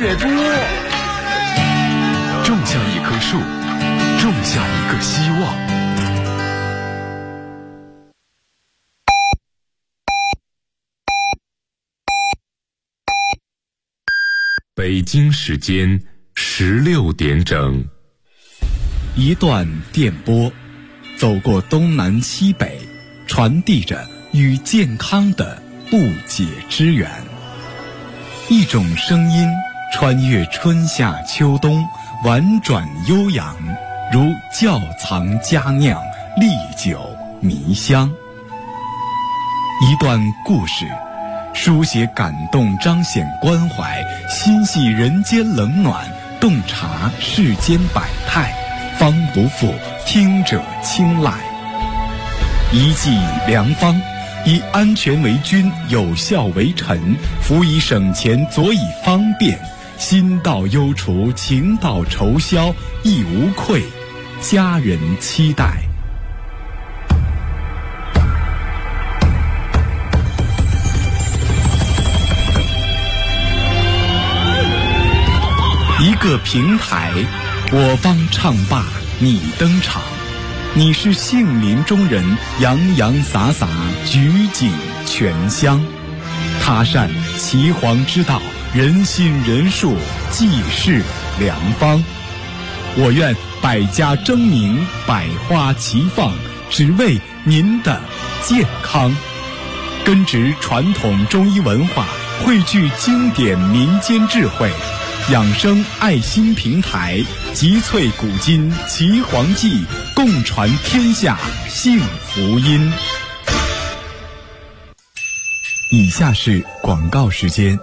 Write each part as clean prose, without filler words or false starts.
越多。种下一棵树，种下一个希望。北京时间16点整。 一段电波，走过东南西北，传递着与健康的不解之缘。一种声音穿越春夏秋冬，婉转悠扬，如窖藏佳酿，历久弥香。一段故事，书写感动，彰显关怀，心系人间冷暖，洞察世间百态，方不负听者青睐。一剂良方，以安全为君，有效为臣，辅以省钱，佐以方便，心到忧除，情到愁消，亦无愧，家人期待。一个平台，我方唱罢你登场，你是杏林中人，洋洋洒洒，举景全香。他善岐黄之道，人心人术，济世良方。我愿百家争鸣，百花齐放，只为您的健康。根植传统中医文化，汇聚经典民间智慧，养生爱心平台，集萃古今岐黄记，共传天下幸福音。以下是广告时间。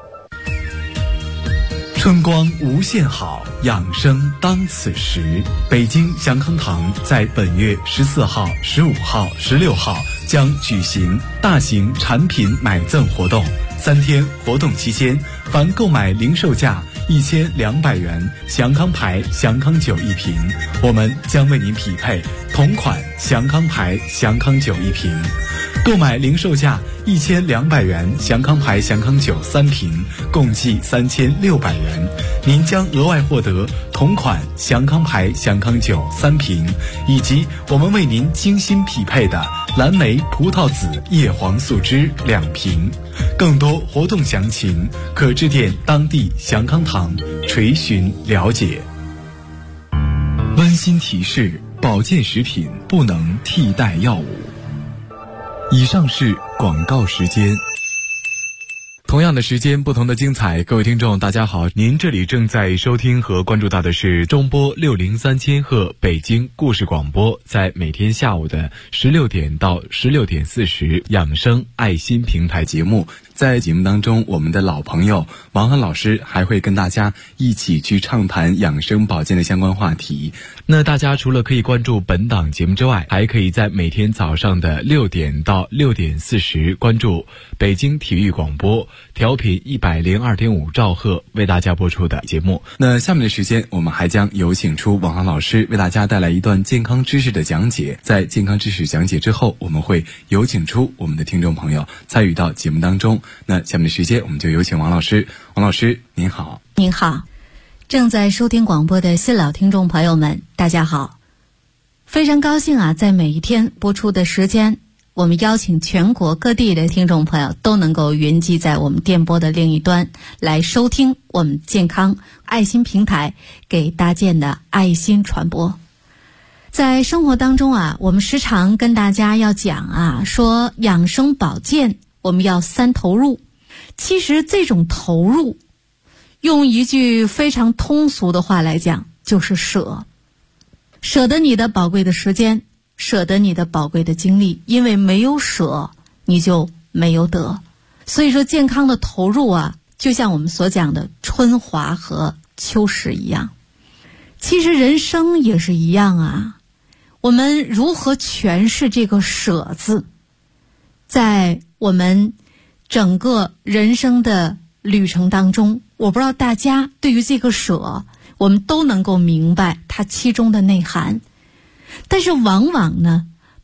春光无限好，养生当此时。北京祥康堂在本月14号、15号、16号将举行大型产品买赠活动。3天活动期间，凡购买零售价1200元祥康牌祥康酒一瓶，我们将为您匹配同款祥康牌祥康酒一瓶。购买零售价1200元祥康牌祥康酒3瓶，共计3600元，您将额外获得同款祥康牌祥康酒3瓶，以及我们为您精心匹配的蓝莓葡萄籽叶黄素汁2瓶。更多活动详情可致电当地祥康堂垂询了解。温馨提示：保健食品不能替代药物。以上是广告时间。同样的时间，不同的精彩。各位听众大家好，您这里正在收听和关注到的是中波603千赫北京故事广播，在每天下午的16点到16点40养生爱心平台节目。在节目当中，我们的老朋友王涵老师还会跟大家一起去畅谈养生保健的相关话题。那大家除了可以关注本档节目之外，还可以在每天早上的6点到6点40关注北京体育广播调频102.5兆赫为大家播出的节目。那下面的时间，我们还将有请出王涵老师为大家带来一段健康知识的讲解。在健康知识讲解之后，我们会有请出我们的听众朋友参与到节目当中。那下面的时间，我们就有请王老师。王老师您好。 您好，正在收听广播的新老听众朋友们大家好，非常高兴啊，在每一天播出的时间，我们邀请全国各地的听众朋友都能够云集在我们电波的另一端，来收听我们健康爱心平台给搭建的爱心传播。在生活当中啊，我们时常跟大家要讲啊，说养生保健我们要3投入。其实这种投入，用一句非常通俗的话来讲，就是舍。舍得你的宝贵的时间，舍得你的宝贵的精力，因为没有舍，你就没有得。所以说健康的投入啊，就像我们所讲的春华和秋实一样。其实人生也是一样啊，我们如何诠释这个舍字，在我们整个人生的旅程当中，我不知道大家对于这个舍，我们都能够明白它其中的内涵。但是往往呢，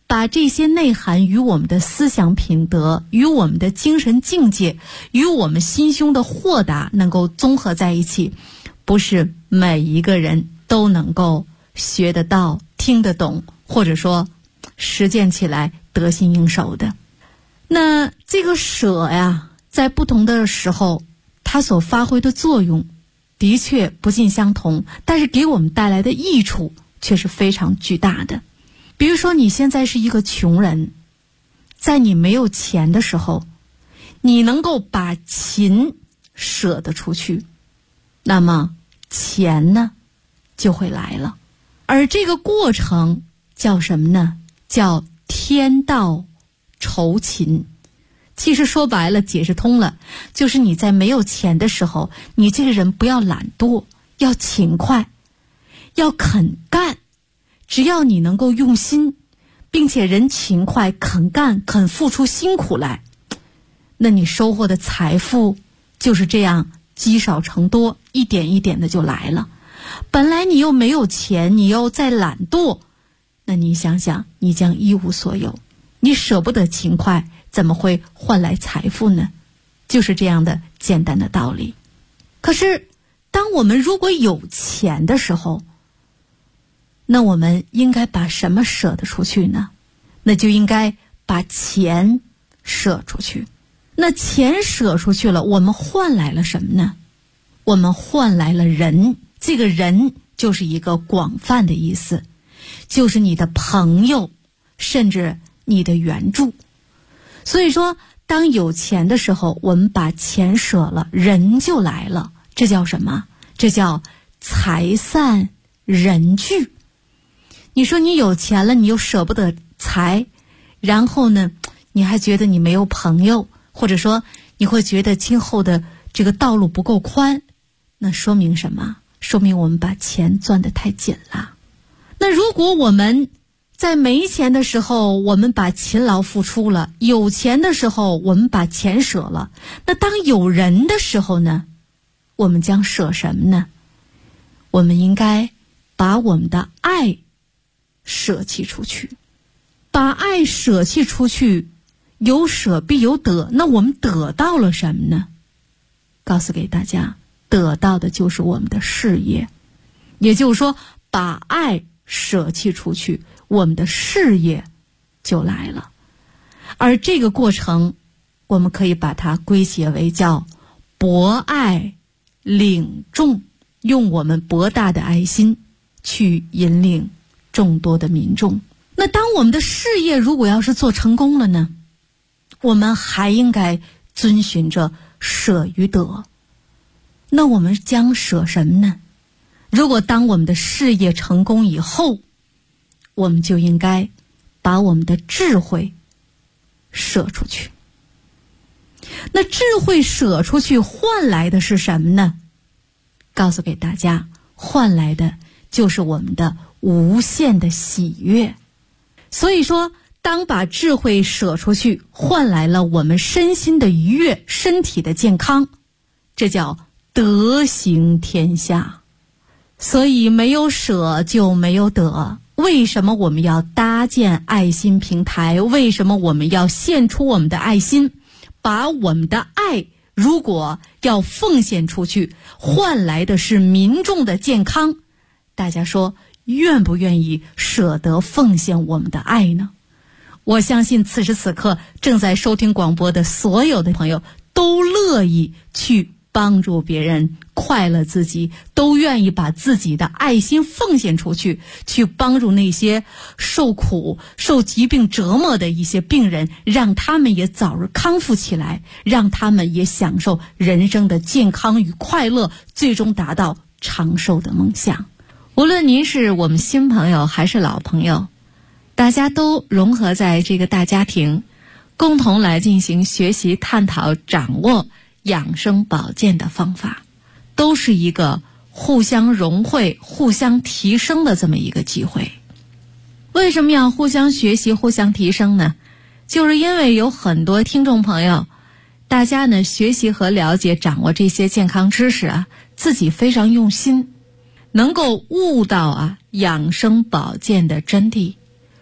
把这些内涵与我们的思想品德、与我们的精神境界、与我们心胸的豁达能够综合在一起，不是每一个人都能够学得到、听得懂，或者说实践起来得心应手的。那这个舍呀，在不同的时候它所发挥的作用的确不尽相同，但是给我们带来的益处却是非常巨大的。比如说你现在是一个穷人，在你没有钱的时候，你能够把勤舍得出去，那么钱呢就会来了。而这个过程叫什么呢？叫天道酬勤。其实说白了，解释通了，就是你在没有钱的时候，你这个人不要懒惰，要勤快，要肯干。只要你能够用心，并且人勤快肯干，肯付出辛苦来，那你收获的财富就是这样积少成多，一点一点的就来了。本来你又没有钱，你又在懒惰，那你想想，你将一无所有。你舍不得勤快，怎么会换来财富呢？就是这样的简单的道理。可是当我们如果有钱的时候，那我们应该把什么舍得出去呢？那就应该把钱舍出去。那钱舍出去了，我们换来了什么呢？我们换来了人。这个人就是一个广泛的意思，就是你的朋友，甚至你的援助。所以说，当有钱的时候，我们把钱舍了，人就来了。这叫什么？这叫财散人聚。你说你有钱了，你又舍不得财，然后呢，你还觉得你没有朋友，或者说你会觉得今后的这个道路不够宽，那说明什么？说明我们把钱攥得太紧了。那如果我们在没钱的时候，我们把勤劳付出了；有钱的时候，我们把钱舍了。那当有人的时候呢？我们将舍什么呢？我们应该把我们的爱舍弃出去。把爱舍弃出去，有舍必有得。那我们得到了什么呢？告诉给大家，得到的就是我们的事业。也就是说，把爱舍弃出去，我们的事业就来了。而这个过程，我们可以把它归结为叫博爱领众，用我们博大的爱心去引领众多的民众。那当我们的事业如果要是做成功了呢，我们还应该遵循着舍与得。那我们将舍什么呢？如果当我们的事业成功以后，我们就应该把我们的智慧舍出去。那智慧舍出去换来的是什么呢？告诉给大家，换来的就是我们的无限的喜悦。所以说，当把智慧舍出去，换来了我们身心的愉悦，身体的健康，这叫德行天下。所以没有舍就没有得。为什么我们要搭建爱心平台？为什么我们要献出我们的爱心？把我们的爱如果要奉献出去，换来的是民众的健康，大家说愿不愿意舍得奉献我们的爱呢？我相信此时此刻正在收听广播的所有的朋友都乐意去帮助别人，快乐自己，都愿意把自己的爱心奉献出去，去帮助那些受苦、受疾病折磨的一些病人，让他们也早日康复起来，让他们也享受人生的健康与快乐，最终达到长寿的梦想。无论您是我们新朋友还是老朋友，大家都融合在这个大家庭，共同来进行学习、探讨、掌握养生保健的方法，都是一个互相融汇、互相提升的这么一个机会。为什么要互相学习、互相提升呢？就是因为有很多听众朋友，大家呢学习和了解、掌握这些健康知识啊，自己非常用心，能够悟到养生保健的真谛。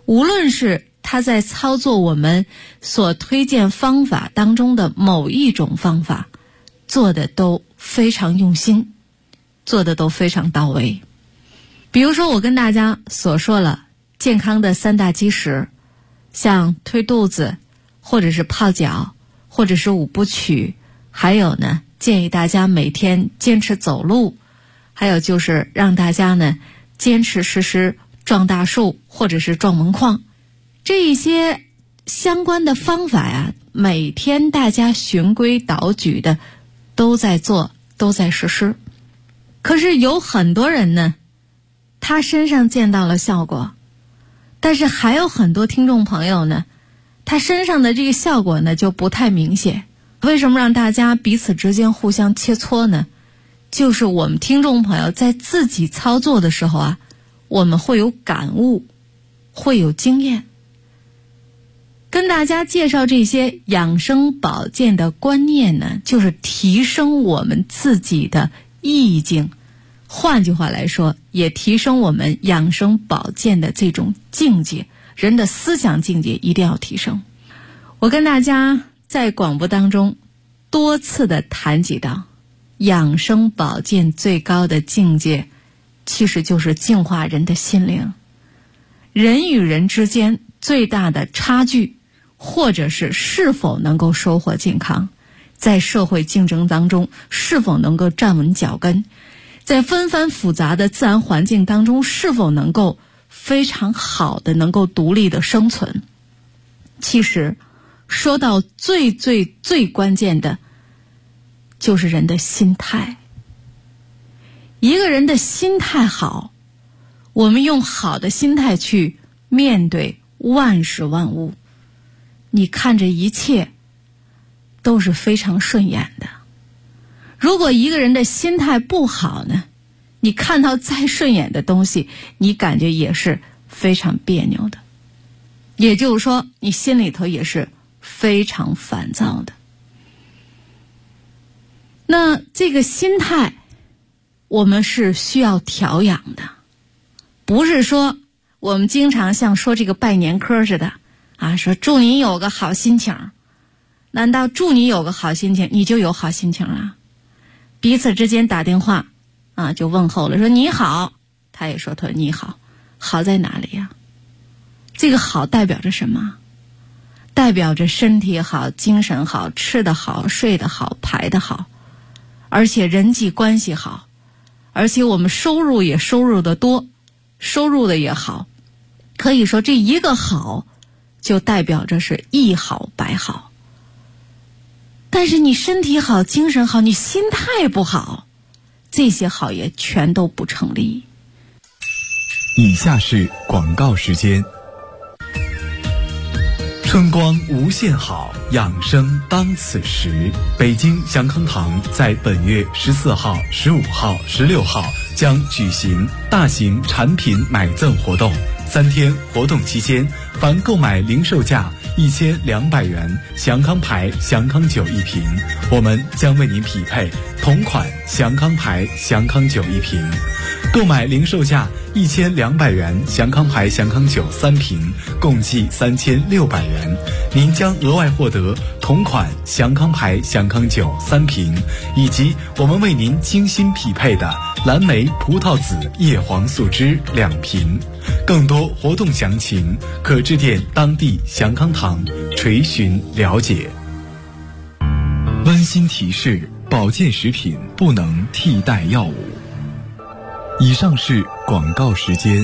无论是他在操作我们所推荐方法当中的某一种方法，做的都非常用心，做的都非常到位。比如说我跟大家所说了健康的3大基石，像推肚子，或者是泡脚，或者是5部曲，还有呢建议大家每天坚持走路，还有就是让大家呢坚持实施撞大树或者是撞门框。这一些相关的方法呀，每天大家循规蹈矩的都在做，都在实施。可是有很多人呢，他身上见到了效果，但是还有很多听众朋友呢，他身上的这个效果呢就不太明显。为什么让大家彼此之间互相切磋呢？就是我们听众朋友在自己操作的时候啊，我们会有感悟，会有经验。跟大家介绍这些养生保健的观念呢，就是提升我们自己的意境，换句话来说，也提升我们养生保健的这种境界，人的思想境界一定要提升。我跟大家在广播当中多次的谈及到，养生保健最高的境界其实就是净化人的心灵。人与人之间最大的差距，或者是否能够收获健康，在社会竞争当中是否能够站稳脚跟，在纷繁复杂的自然环境当中是否能够非常好的能够独立的生存。其实说到最关键的就是人的心态。一个人的心态好，我们用好的心态去面对万事万物，你看着一切都是非常顺眼的。如果一个人的心态不好呢，你看到再顺眼的东西，你感觉也是非常别扭的，也就是说你心里头也是非常烦躁的。那这个心态我们是需要调养的，不是说我们经常像说这个拜年科似的啊，说祝你有个好心情，难道祝你有个好心情你就有好心情了？彼此之间打电话啊，就问候了，说你好，他也说他你好，好在哪里呀？这个好代表着什么？代表着身体好，精神好，吃得好，睡得好，排得好，而且人际关系好，而且我们收入也收入的多，收入的也好。可以说这一个好就代表着是一好百好。但是你身体好，精神好，你心态不好，这些好也全都不成立。 以下是广告时间。春光无限好，养生当此时。北京祥康堂在本月14号、15号、16号将举行大型产品买赠活动。3天活动期间，凡购买零售价1200元祥康牌祥康酒一瓶，我们将为您匹配同款祥康牌祥康酒一瓶。购买零售价1200元祥康牌祥康酒3瓶，共计3600元，您将额外获得同款祥康牌祥康酒3瓶，以及我们为您精心匹配的蓝莓葡萄籽叶黄素汁2瓶。更多活动详情可致电当地祥康堂垂询了解。温馨提示：保健食品不能替代药物。以上是广告时间。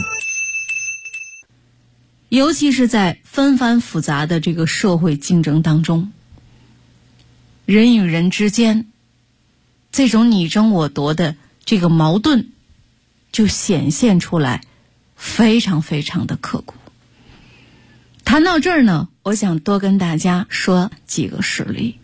尤其是在纷繁复杂的这个社会竞争当中，人与人之间这种你争我夺的这个矛盾就显现出来，非常非常的刻骨。谈到这儿呢，我想多跟大家说几个实例。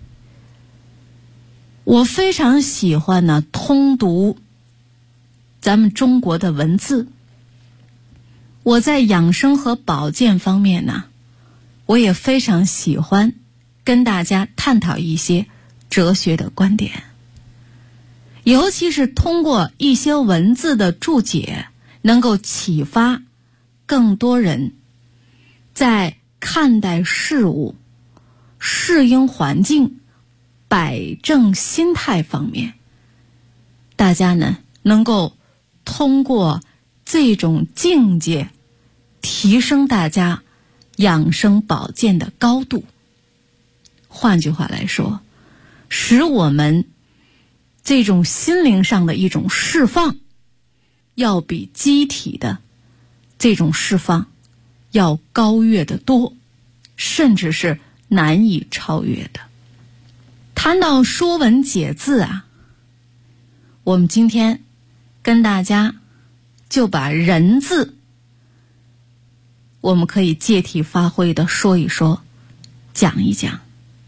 我非常喜欢呢通读咱们中国的文字。我在养生和保健方面呢，我也非常喜欢跟大家探讨一些哲学的观点，尤其是通过一些文字的注解，能够启发更多人在看待事物、适应环境、摆正心态方面，大家呢能够通过这种境界提升大家养生保健的高度。换句话来说，使我们这种心灵上的一种释放，要比机体的这种释放要高越得多，甚至是难以超越的。谈到说文解字啊，我们今天跟大家就把人字我们可以借题发挥的说一说，讲一讲。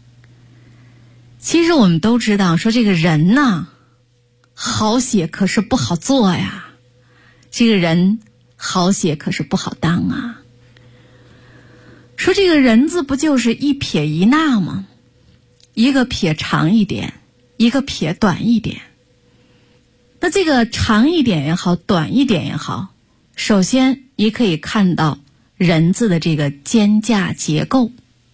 其实我们都知道，说这个人呐，好写可是不好做呀，这个人好写可是不好当啊。说这个人字不就是一撇一捺吗？一个撇长一点，一个撇短一点。那这个长一点也好，短一点也好，首先你可以看到人字的这个肩架结构，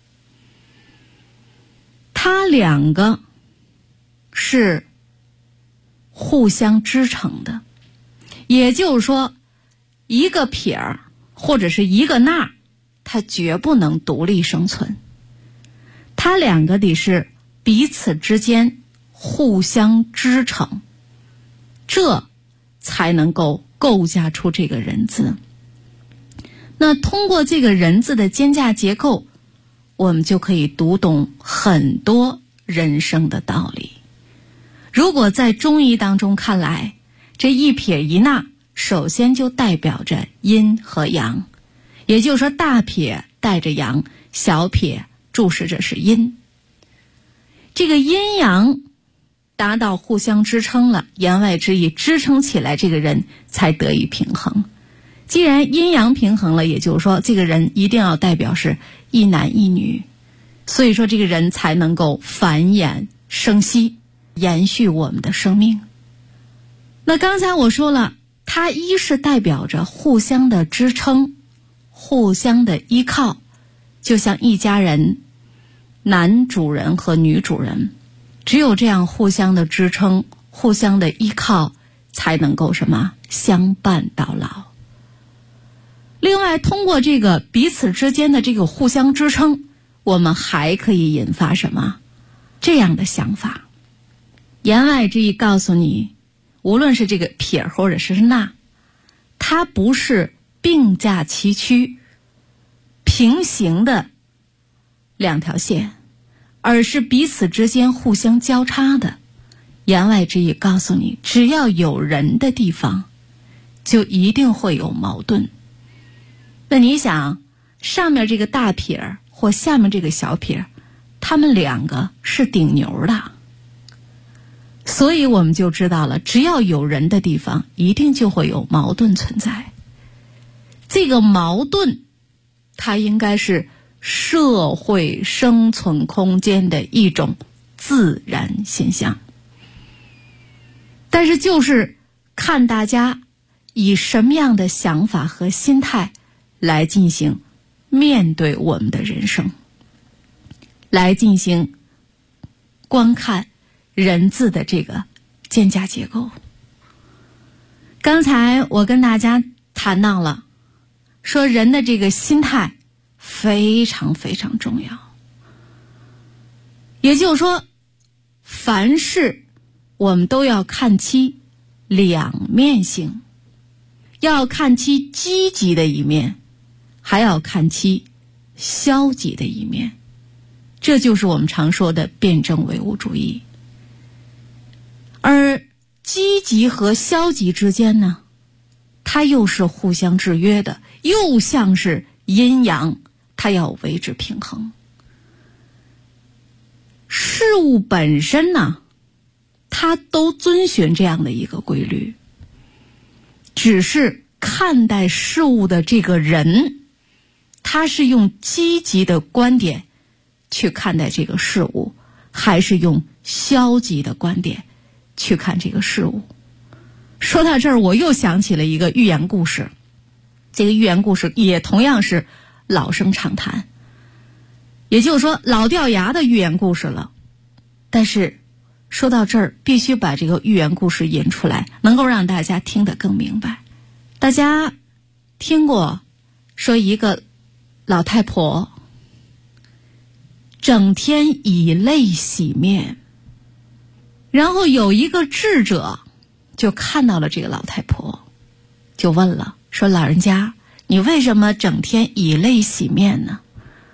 它两个是互相支撑的，也就是说一个撇儿或者是一个捺，它绝不能独立生存，它两个得是彼此之间互相支撑，这才能够构架出这个人字。那通过这个人字的肩架结构，我们就可以读懂很多人生的道理。如果在中医当中看来，这一撇一捺首先就代表着阴和阳，也就是说大撇带着阳，小撇注视着是阴。这个阴阳达到互相支撑了，言外之意支撑起来，这个人才得以平衡。既然阴阳平衡了，也就是说这个人一定要代表是一男一女，所以说这个人才能够繁衍生息，延续我们的生命。那刚才我说了，它一是代表着互相的支撑，互相的依靠，就像一家人，男主人和女主人，只有这样互相的支撑，互相的依靠，才能够什么相伴到老。另外，通过这个彼此之间的这个互相支撑，我们还可以引发什么这样的想法。言外之意告诉你，无论是这个撇或者是捺，它不是并驾齐驱平行的两条线，而是彼此之间互相交叉的。言外之意告诉你，只要有人的地方，就一定会有矛盾。那你想，上面这个大撇或下面这个小撇，他们两个是顶牛的，所以我们就知道了，只要有人的地方，一定就会有矛盾存在。这个矛盾，它应该是社会生存空间的一种自然现象。但是就是看大家以什么样的想法和心态来进行面对我们的人生，来进行观看人字的这个肩架结构。刚才我跟大家谈到了，说人的这个心态非常非常重要，也就是说，凡事我们都要看其两面性，要看其积极的一面，还要看其消极的一面，这就是我们常说的辩证唯物主义。而积极和消极之间呢，它又是互相制约的，又像是阴阳，它要维持平衡。事物本身呢，它都遵循这样的一个规律，只是看待事物的这个人，他是用积极的观点去看待这个事物，还是用消极的观点去看这个事物。说到这儿，我又想起了一个寓言故事，这个寓言故事也同样是老生常谈，也就是说老掉牙的寓言故事了。但是说到这儿，必须把这个寓言故事引出来，能够让大家听得更明白。大家听过说一个老太婆整天以泪洗面，然后有一个智者就看到了这个老太婆，就问了，说老人家，你为什么整天以泪洗面呢？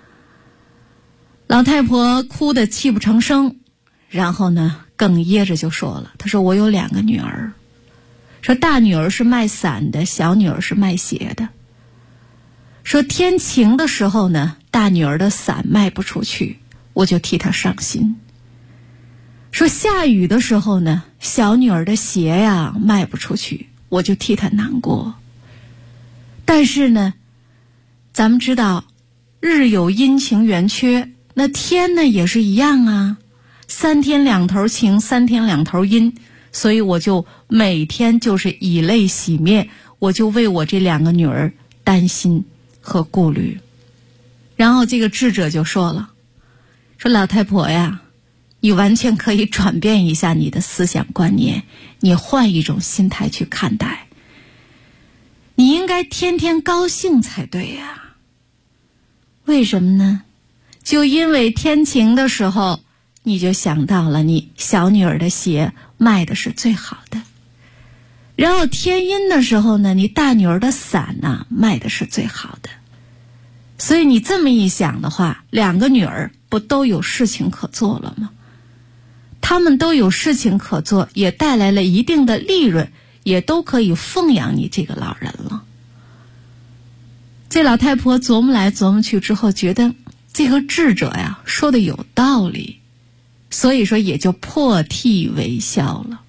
老太婆哭得泣不成声，然后呢哽咽着就说了，她说我有2个女儿，说大女儿是卖伞的，小女儿是卖鞋的。说天晴的时候呢，大女儿的伞卖不出去，我就替她伤心。说下雨的时候呢，小女儿的鞋呀卖不出去，我就替她难过。但是呢，咱们知道日有阴晴圆缺，那天呢也是一样啊，3天2头晴，3天2头阴，所以我就每天就是以泪洗面，我就为我这2个女儿担心和顾虑。然后这个智者就说了，说老太婆呀，你完全可以转变一下你的思想观念，你换一种心态去看待，你应该天天高兴才对呀。为什么呢？就因为天晴的时候，你就想到了你小女儿的鞋卖的是最好的，然后天阴的时候呢，你大女儿的伞呢卖的是最好的。所以你这么一想的话，2个女儿不都有事情可做了吗？她们都有事情可做，也带来了一定的利润，也都可以奉养你这个老人了。这老太婆琢磨来琢磨去之后，觉得这个智者呀说的有道理，所以说也就破涕为笑了。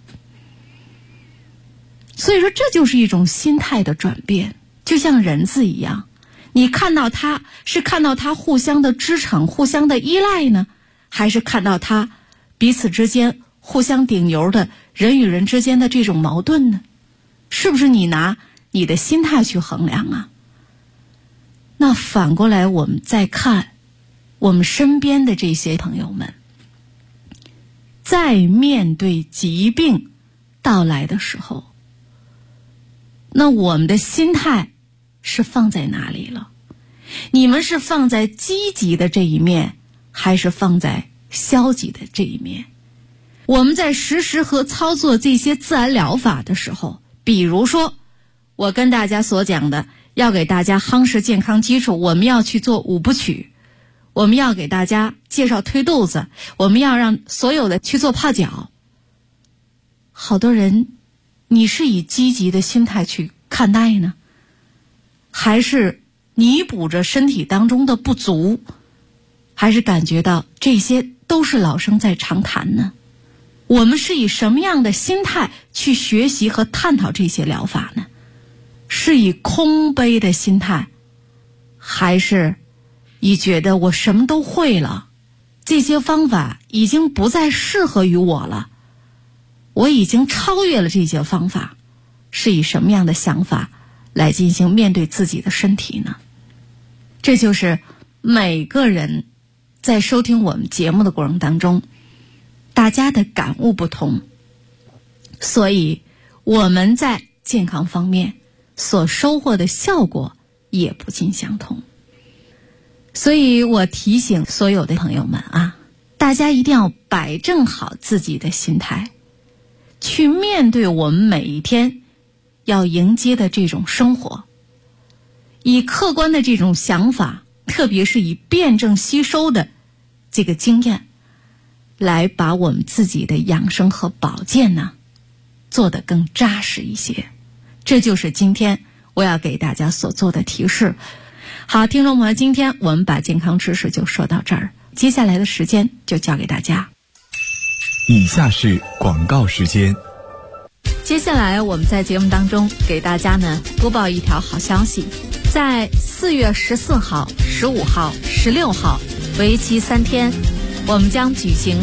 所以说这就是一种心态的转变，就像人字一样，你看到他是看到他互相的支撑，互相的依赖呢，还是看到他彼此之间互相顶牛的人与人之间的这种矛盾呢？是不是你拿你的心态去衡量啊？那反过来我们再看我们身边的这些朋友们，在面对疾病到来的时候，那我们的心态是放在哪里了？你们是放在积极的这一面，还是放在消极的这一面？我们在实施和操作这些自然疗法的时候，比如说我跟大家所讲的，要给大家夯实健康基础，我们要去做5部曲，我们要给大家介绍推肚子，我们要让所有的去做泡脚。好多人，你是以积极的心态去看待呢，还是弥补着身体当中的不足，还是感觉到这些都是老生在常谈呢？我们是以什么样的心态去学习和探讨这些疗法呢？是以空杯的心态，还是以觉得我什么都会了，这些方法已经不再适合于我了，我已经超越了这些方法，是以什么样的想法来进行面对自己的身体呢？这就是每个人在收听我们节目的过程当中，大家的感悟不同，所以我们在健康方面所收获的效果也不尽相同。所以我提醒所有的朋友们啊，大家一定要摆正好自己的心态，去面对我们每一天要迎接的这种生活，以客观的这种想法，特别是以辩证吸收的这个经验，来把我们自己的养生和保健呢做得更扎实一些。这就是今天我要给大家所做的提示。好，听众朋友，今天我们把健康知识就说到这儿，接下来的时间就交给大家。 以下是广告时间。 接下来我们在节目当中给大家呢播报一条好消息，在4月14号、15号、16号为期3天，我们将举行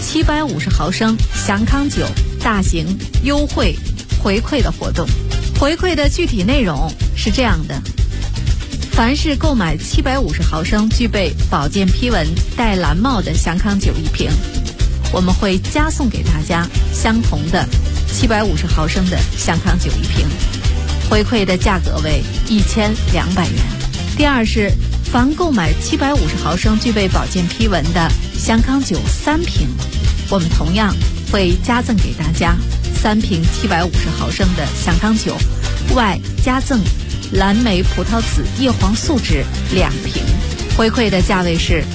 750毫升祥康酒大型优惠回馈的活动。回馈的具体内容是这样的： 凡是购买750毫升具备保健批文带蓝帽的祥康酒1瓶，我们会加送给大家相同的750毫升的祥康酒1瓶，回馈的价格为1200元。第二是，凡购买750毫升具备保健批文的祥康酒3瓶，我们同样会加赠给大家3瓶750毫升的祥康酒，外加赠蓝莓葡萄籽叶黄素酯2瓶，回馈的价位是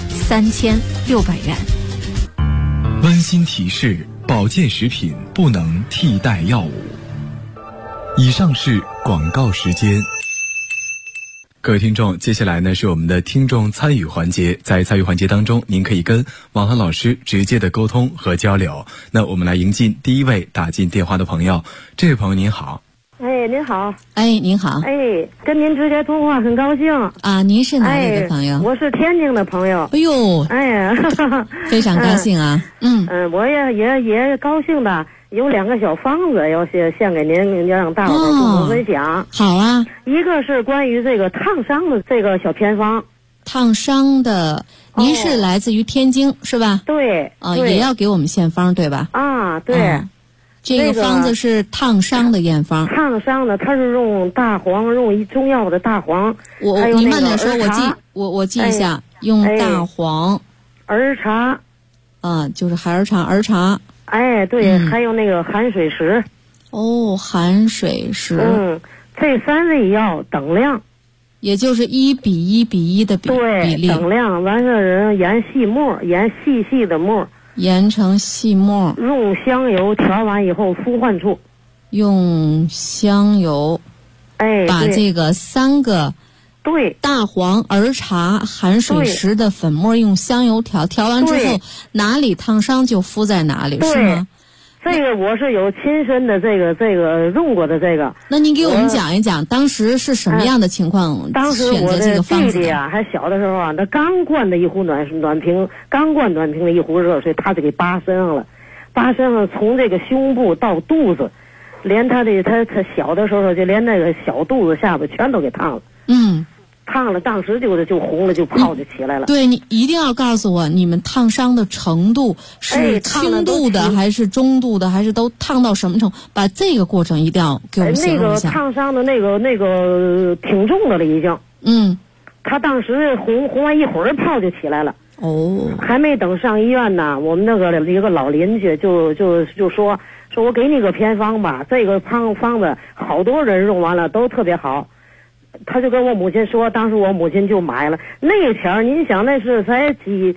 3600元。 温馨提示：保健食品不能替代药物。以上是广告时间。各位听众，接下来呢是我们的听众参与环节。在参与环节当中，您可以跟王涵老师直接的沟通和交流。那我们来迎进第一位打进电话的朋友。这位朋友您好。 哎，您好。 哎，您好。 哎，跟您直接通话很高兴啊。您是哪里的朋友？ 我是天津的朋友。 哎呦， 哎呀， 非常高兴啊。 我也高兴的。有2个小方子要献给您，要让大伙儿共同分享。 好啊。 一个是关于这个烫伤的这个小偏方。 烫伤的，您是来自于天津是吧？ 对。 也要给我们献方对吧？ 啊，对。 这个方子是烫伤的验方。 烫伤的，它是用大黄，用中药的大黄。 你慢点说，我记一下，用大黄。 儿茶。 就是海儿茶，儿茶。 哎，对，还有那个含水石。 含水石。 这3味药等量， 也就是1比1比1的比例。 等量，完事儿研细末，研细细的末， 研成细末。 用香油调完以后敷患处。 用香油，把这个3个。 对， 大黄、儿茶、含水石的粉末用香油调完之后，哪里烫伤就敷在哪里，是吗？ 这个我是有亲身的这个用过的这个。 那您给我们讲一讲，当时是什么样的情况？ 当时我的弟弟啊，还小的时候啊，他刚灌的一壶暖瓶，刚灌暖瓶的一壶热水，他就给扒身上了，从这个胸部到肚子，连他小的时候就连那个小肚子下巴全都给烫了。烫了，当时就红了，就泡就起来了。 对，你一定要告诉我，你们烫伤的程度是轻度的，还是中度的，还是都烫到什么程度？把这个过程一定要给我们形容一下。 那个烫伤的那个挺重的了，已经。他当时红完一会儿泡就起来了。还没等上医院呢，我们那个一个老邻居就说我给你个偏方吧，这个方子好多人用完了都特别好。他就跟我母亲说，当时我母亲就买了。那前儿您想，那是才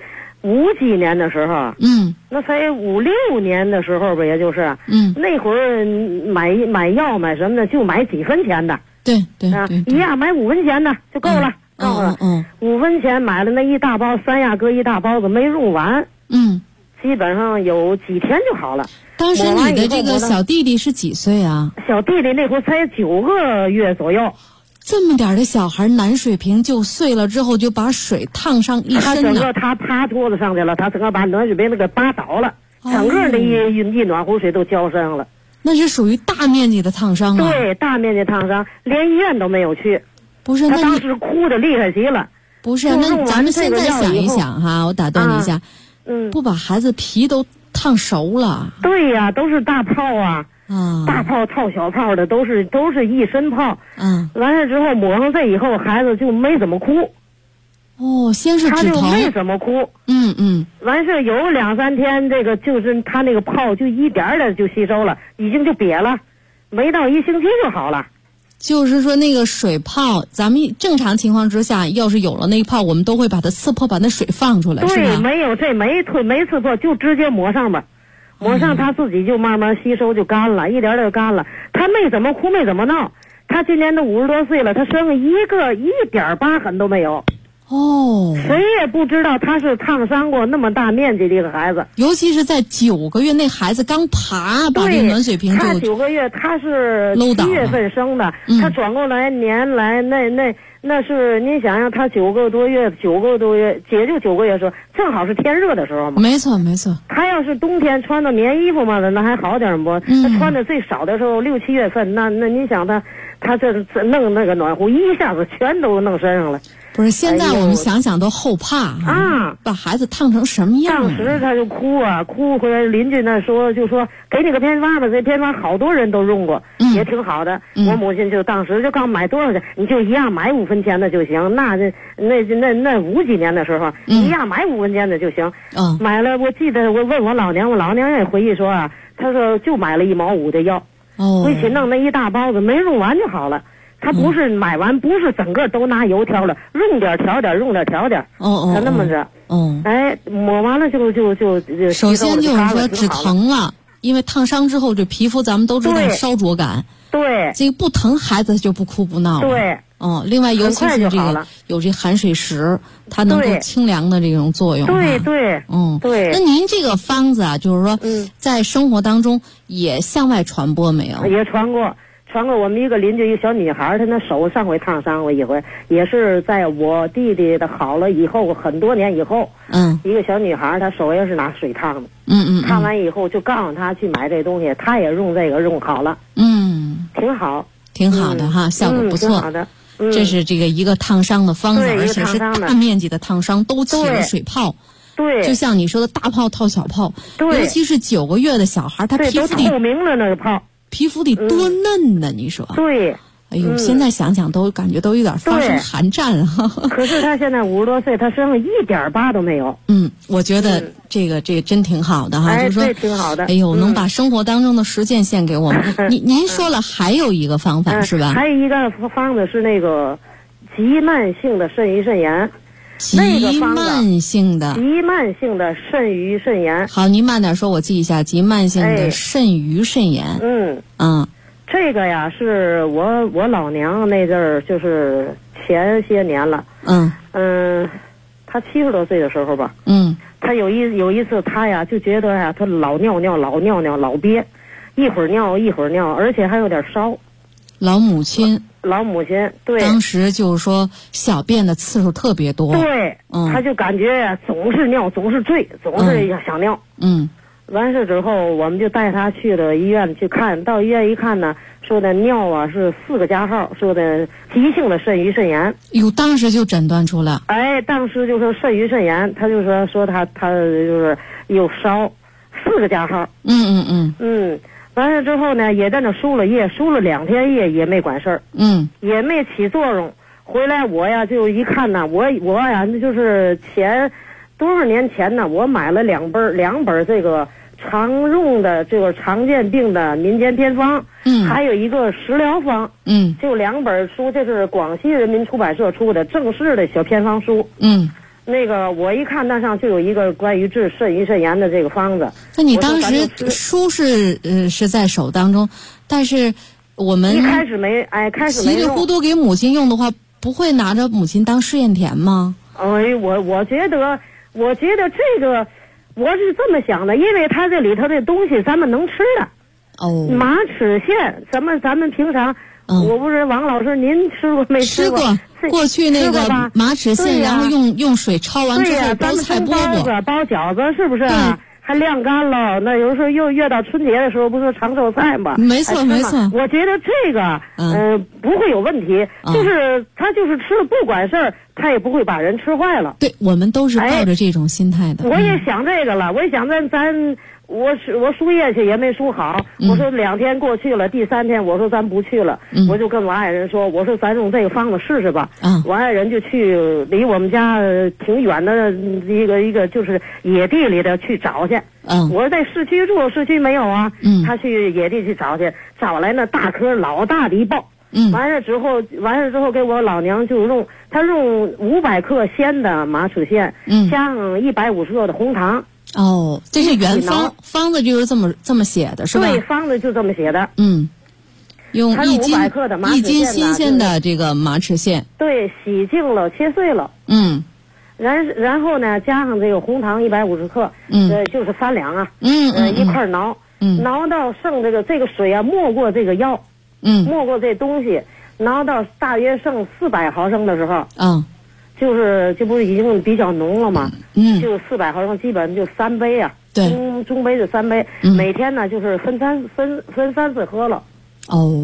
50几年的时候，那才5、6年的时候吧，也就是，那会儿买药买什么的，就买几分钱的， 对， 一样买5分钱的就够了，够了，5分钱买了那一大包，3亚搁一大包子没用完，基本上有几天就好了。 当时你的这个小弟弟是几岁啊？ 小弟弟那会儿才9个月左右。 这么点的小孩，暖水瓶就碎了之后，就把水烫上一身呢。 他整个他趴桌子上去了，他整个把暖水瓶给扒倒了，整个那一暖壶水都浇身上了。 那是属于大面积的烫伤啊！ 对，大面积烫伤，连医院都没有去。 不是， 他当时哭得厉害极了。 不是，那咱们现在想一想哈，我打断你一下，不把孩子皮都烫熟了？ 对呀，都是大泡啊。大泡套小泡的都是一身泡。完事之后抹上这以后，孩子就没怎么哭。 先是他就没怎么哭。完事有2、3天，这个就是他那个泡就一点的就吸收了，已经就瘪了，没到1星期就好了。 就是说那个水泡，咱们正常情况之下，要是有了那一泡，我们都会把它刺破，把那水放出来，是吧？ 对，没有这没刺破，就直接抹上吧。抹上它自己就慢慢吸收就干了，一点点干了。他没怎么哭，没怎么闹。他今年都50多岁了，他身上一点疤痕都没有。谁也不知道他是烫伤过那么大面积的一个孩子。 尤其是在9个月，那孩子刚爬，把这暖水瓶就他9个月，他是7月份生的，他转过来年来那是您想想，他9个多月，也就9个月的时候，正好是天热的时候嘛。 没错。 他要是冬天穿的棉衣服嘛的，那还好点不？他穿的最少的时候6、7月份，那您想他他这弄那个暖壶，一下子全都弄身上了。 不是，现在我们想想都后怕啊！把孩子烫成什么样？ 当时他就哭啊，哭回来邻居那说，就说给你个偏方吧，这偏方好多人都用过，也挺好的。我母亲就当时就告诉买多少钱，你就一样买5分钱的就行。那50几年的时候，一样买5分钱的就行。买了，我记得我问我老娘，我老娘也回忆说啊，她说就买了1毛5的药，回去弄那一大包子，没用完就好了。他不是买完，不是整个都拿油调了，用点调点，用点调点。他那么着。哎，抹完了就。 首先就是说止疼了，因为烫伤之后这皮肤咱们都知道烧灼感。 对。 这个不疼孩子就不哭不闹了。 对。 另外尤其是这个有这含水石，它能够清凉的这种作用。 对。 对。那您这个方子啊，就是说，在生活当中也向外传播没有？ 也传过我们一个邻居，一个小女孩，她那手上回烫伤过一回，也是在我弟弟的好了以后很多年以后，一个小女孩，她手也是拿水烫的，烫完以后就告诉她去买这东西，她也用这个用好了，挺好的哈，效果不错。 好的， 这是这个一个烫伤的方子，而且是大面积的烫伤都起了水泡。 对， 就像你说的大泡套小泡，尤其是9个月的小孩，他皮肤里透明了那个泡。 皮肤里多嫩呢，你说？ 对。 哎呦，现在想想都感觉都有点发生寒战了。 可是他现在50多岁，他身上一点疤都没有。 我觉得这个真挺好的哈，就是说挺好的。 哎呦，能把生活当中的实践献给我们。您说了还有一个方法是吧？ 还有一个方子是那个急慢性的肾盂肾炎。 急慢性的肾盂肾炎。 好，您慢点说，我记一下。急慢性的肾盂肾炎。 这个呀是我老娘那阵儿，就是前些年了。她70多岁的时候吧。她有一次，她呀就觉得呀，她老尿尿老憋，一会儿尿一会儿尿，而且还有点烧。 老母亲对， 当时就是说小便的次数特别多。 对，她就感觉呀总是尿，总是醉，总是想尿。完事之后，我们就带她去了医院去看，到医院一看呢，说的尿啊是4个加号，说的急性的肾盂肾炎。 当时就诊断出了。 当时就说肾盂肾炎，他就说他就是有烧，4个加号。完事之后呢，也在那输了液，输了2天液也没管事儿，也没起作用。回来我呀就一看呢，我呀那就是多少年前呢，我买了2本这个常用的这个常见病的民间偏方，还有一个食疗方，就2本书，这是广西人民出版社出的正式的小偏方书，那个我一看那上就有一个关于治肾盂肾炎的这个方子。 那你当时书是在手当中，但是我们一开始没稀里糊涂给母亲用的话，不会拿着母亲当试验田吗？ 我觉得这个我是这么想的，因为它这里头的东西咱们能吃的。马齿苋，咱们平常。我不是王老师，您吃过没吃过？ 过去那个马齿苋，然后用水焯完之后包菜饽饽、 包饺子，是不是？还晾干了。那有时候又越到春节的时候，不是长寿菜吗？ 没错。 我觉得这个不会有问题，就是他就是吃了不管事儿，他也不会把人吃坏了。 对，我们都是抱着这种心态的。 我也想这个了，我也想我输液去也没输好，我说2天过去了，第3天我说咱不去了，我就跟我爱人说，我说咱用这个方子试试吧。我爱人就去离我们家挺远的一个就是野地里的去找去。我在市区住，市区没有啊。他去野地去找去，找来那大颗老大的一包。完事之后给我老娘就用500克鲜的马齿苋，加上150克的红糖。 这是原方子就是这么写的是吧？ 对，方子就这么写的。 用 500克的马齿苋，1 斤新鲜的这个马齿苋。 对，洗净了，切碎了。然后呢，加上这个红糖150克，就是3两啊。一块挠，挠到剩这个水啊，没过这个药，没过这东西，挠到大约剩400毫升的时候，这不是已经比较浓了吗？就400毫升，基本就3杯啊。 对， 中杯就3杯，每天呢就是分3次喝了。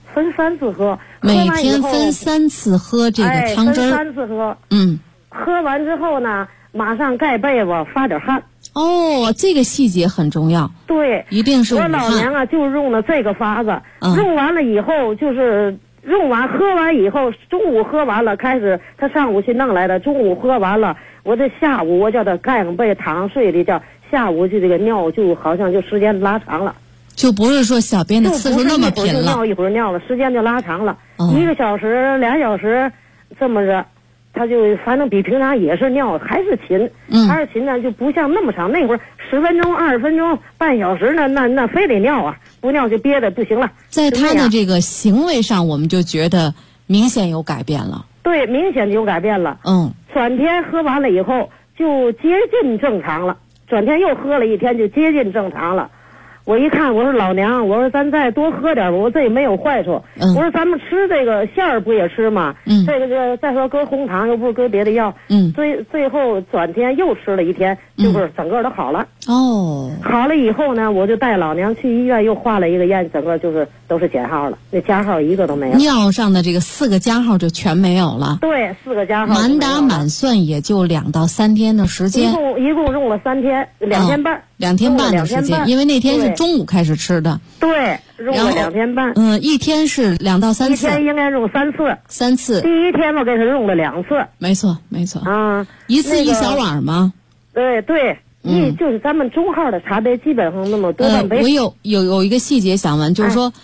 分3次喝， 每天分3次喝这个汤汁儿。 分3次喝。喝完之后呢，马上盖被子，发点汗。 哦，这个细节很重要。 对， 一定是我老娘啊，就用了这个法子。用完了以后，就是喝完以后，中午喝完了，开始他上午去弄来的，中午喝完了，我这下午我叫他盖上被躺上睡的，叫下午就这个尿就好像就时间拉长了。 就不是说小便的次数那么频了， 一会儿就尿一会儿尿了，时间就拉长了，1个小时、2小时，这么着，他就反正比平常也是尿，还是勤，还是勤呢，就不像那么长。那会儿10分钟、20分钟、半小时呢，那非得尿啊，不尿就憋得不行了。 在他的这个行为上，我们就觉得明显有改变了。 对，明显有改变了。转天喝完了以后就接近正常了，转天又喝了1天就接近正常了。我一看，我说老娘，我说咱再多喝点，我说这也没有坏处。我说咱们吃这个馅儿不也吃吗？这个再说搁红糖又不是搁别的药。最后转天又吃了1天，就是整个都好了。好了以后呢，我就带老娘去医院又化了一个验，整个就是都是减号了，那加号一个都没有。 尿上的这个4个加号就全没有了。 对，4个加号。 满打满算也就2到3天的时间。 一共用了3天，2天半。 2天半的时间，因为那天是中午开始吃的。 对，用了2天半。 一天是2到3次。 一天应该用3次。 3次。 第1天我给他用了2次。 没错，没错。一次 1 小碗吗？ 对对。就是咱们中号的茶杯，基本上那么多半杯。 我有一个细节想问，就是说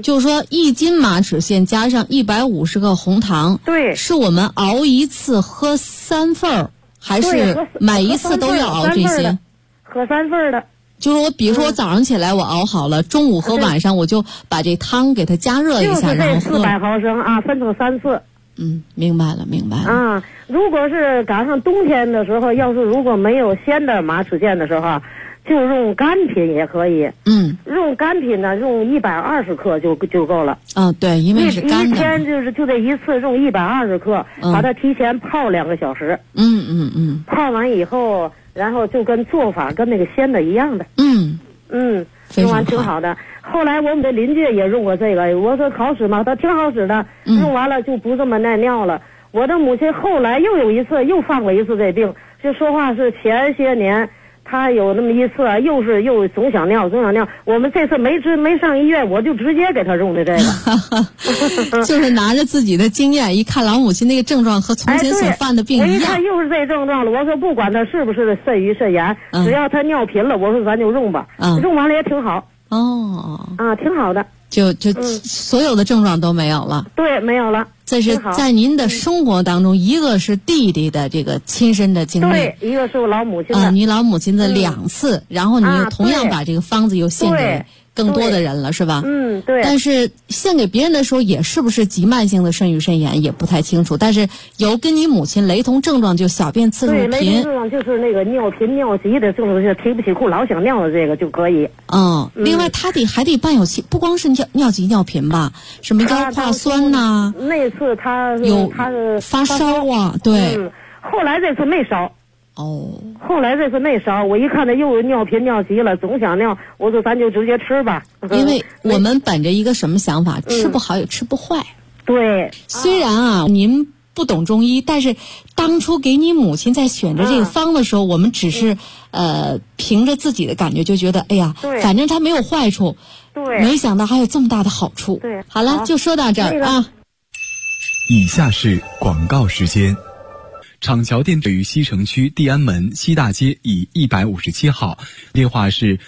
1斤马齿苋加上150个红糖， 对， 是我们熬1次喝3份，还是每一次都要熬这些？ 喝3份的。 就是我，比如说我早上起来我熬好了，中午和晚上我就把这汤给它加热一下，然后喝。 400毫升啊，分成3次。 明白了。 如果是赶上冬天的时候，如果没有鲜的马齿苋的时候，就用干品也可以。用干品呢，用120克就够了。 对，因为是干的。 一天就这一次用120克，把它提前泡2个小时。泡完以后，然后就跟做法跟那个鲜的一样的。用完挺好的。后来我们的邻居也用过这个，我说好使吗？他挺好使的，用完了就不这么耐尿了。我的母亲后来又有一次又犯过一次这病，就说话是前些年她有那么一次又总想尿。我们这次没上医院，我就直接给她用的这个。 就是拿着自己的经验，一看老母亲那个症状和从前所犯的病一样。 我一看又是这症状了，我说不管她是不是肾盂肾炎，只要她尿频了，我说咱就用吧。用完了也挺好。挺好的。 就所有的症状都没有了。 对，没有了。 这是在您的生活当中，一个是弟弟的这个亲身的经历， 对，一个是我老母亲的。 你老母亲的2次，然后你又同样把这个方子又献给更多的人了，是吧？ 对。 但是献给别人的时候，也是不是急慢性的肾盂肾炎也不太清楚。但是有跟你母亲雷同症状，就小便次数频。 对，雷同症状就是那个尿频尿急的症状，是提不起裤老想尿的这个就可以。 另外他还得伴有不光是尿急尿频吧，什么腰胯酸呐。 那次他是发烧啊，对。 后来这次没烧。 后来这次没烧，我一看他又尿频尿急了，总想尿，我说咱就直接吃吧。 因为我们本着一个什么想法，吃不好也吃不坏。 对。 虽然您不懂中医，但是当初给你母亲在选择这个方的时候，我们只是凭着自己的感觉就觉得，哎呀，反正它没有坏处。 对。 没想到还有这么大的好处。 对。 好了，就说到这儿啊。 以下是广告时间。厂桥店位于西城区地安门西大街以157号，电话是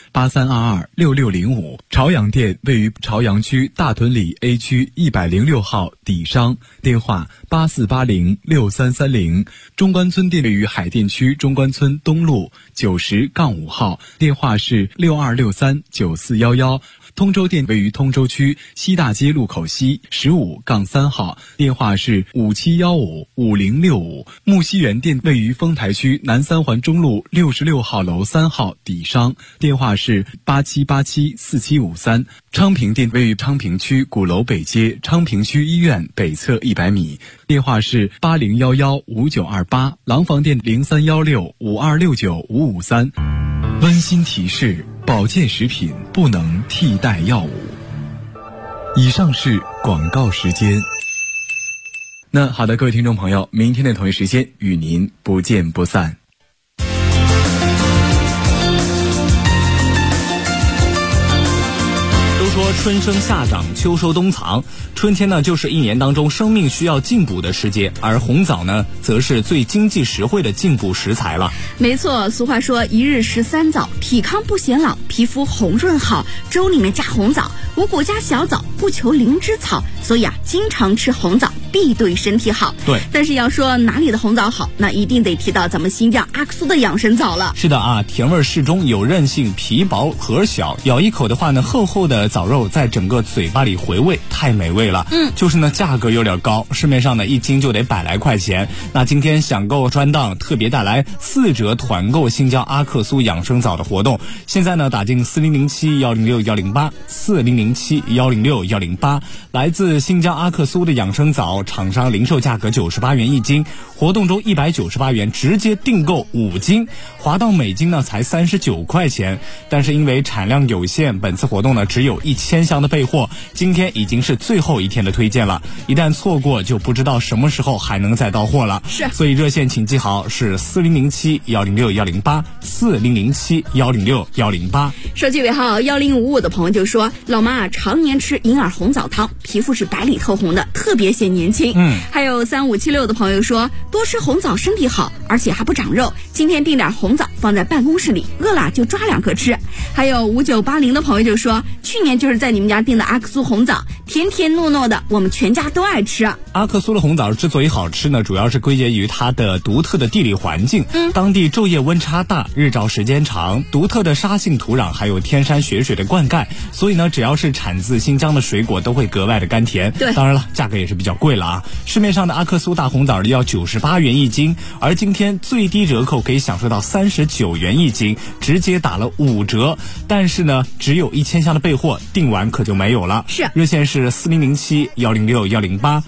83226605。朝阳店位于朝阳区大屯里 A 区106号底商，电话84806330。中关村店位于海淀区中关村东路90-5号，电话是62639411。通州店位于通州区西大街路口西15-3号，电话是57155065。木樨园店位于丰台区南三环中路66号楼3号底商，电话是87874753。昌平店位于昌平区鼓楼北街昌平区医院北侧100米，电话是80115928。廊坊店031652695553。温馨提示：保健食品不能替代药物。 以上是广告时间。那好的，各位听众朋友，明天的同一时间与您不见不散。 说春生夏长，秋收冬藏，春天呢就是一年当中生命需要进补的时节，而红枣呢则是最经济实惠的进补食材了。 没错，俗话说一日食3枣，体康不显老，皮肤红润好。粥里面加红枣，五谷加小枣，不求灵芝草，所以经常吃红枣必对身体好。 对， 但是要说哪里的红枣好，那一定得提到咱们新疆阿克苏的养生枣了。 是的啊，甜味适中，有韧性，皮薄核小，咬一口的话呢，厚厚的枣肉在整个嘴巴里回味，太美味了。就是呢价格有点高，市面上呢1斤就得100来块钱。那今天享购专档特别带来4折团购新疆阿克苏养生枣的活动，现在呢打进4007-106-108，4007-106-108，来自新疆阿克苏的养生枣，厂商零售价格98元1斤，活动中198元直接订购5斤，划到每斤呢才39块钱。但是因为产量有限，本次活动呢只有1000箱的备货，今天已经是最后一天的推荐了，一旦错过就不知道什么时候还能再到货了。 是， 所以热线请记好，是4007-106-108，4007-106-108。 手机尾号1055的朋友就说，老妈常年吃银耳红枣汤，皮肤是白里透红的，特别显年轻。还有3576的朋友说，多吃红枣身体好，而且还不长肉，今天订点红枣放在办公室里，饿了就抓2颗吃。还有5980的朋友就说，去年就是在你们家订的阿克苏红枣，甜甜糯糯的，我们全家都爱吃。 阿克苏的红枣之所以好吃呢，主要是归结于它的独特的地理环境，当地昼夜温差大，日照时间长，独特的沙性土壤，还有天山雪水的灌溉，所以呢只要是产自新疆的水果都会格外的甘甜。 对， 当然了，价格也是比较贵了啊，市面上的阿克苏大红枣要98元1斤，而今天最低折扣可以享受到39元1斤，直接打了5折。但是呢只有1000箱的备货，订完可就没有了。 是， 热线是4007-106-108，4007-106-108。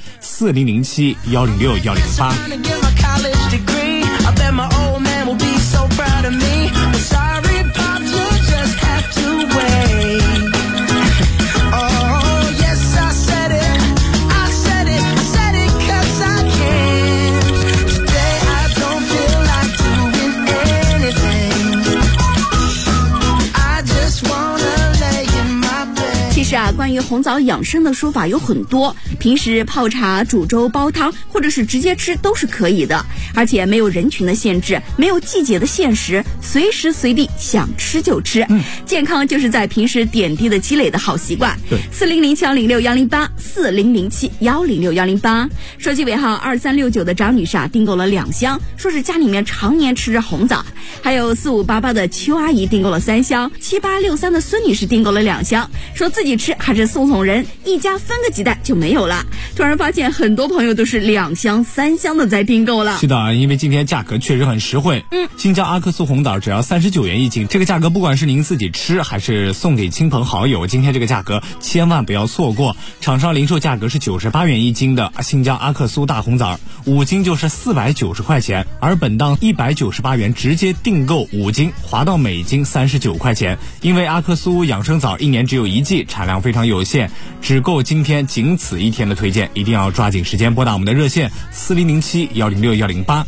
关于红枣养生的说法有很多，平时泡茶、煮粥、煲汤，或者是直接吃都是可以的，而且没有人群的限制，没有季节的限时，随时随地想吃就吃。健康就是在平时点滴的积累的好习惯。4007-106-108，4007-106-108。手机尾号2369的张女士订购了2箱，说是家里面常年吃着红枣。还有4588的邱阿姨订购了3箱，7863的孙女士订购了2箱，说自己吃还是送人，一家分个几袋就没有了。突然发现很多朋友都是2箱3箱的在订购了。 是的，因为今天价格确实很实惠。新疆阿克苏红枣只要39元1斤，这个价格不管是您自己吃还是送给亲朋好友，今天这个价格千万不要错过。厂商零售价格是98元1斤的新疆阿克苏大红枣，5斤就是490块钱，而本档198元直接订购5斤，划到每斤39块钱。因为阿克苏养生枣1年只有1季，产量非常有限，只够今天仅此一天的推荐，一定要抓紧时间拨打我们的热线4007-106-108，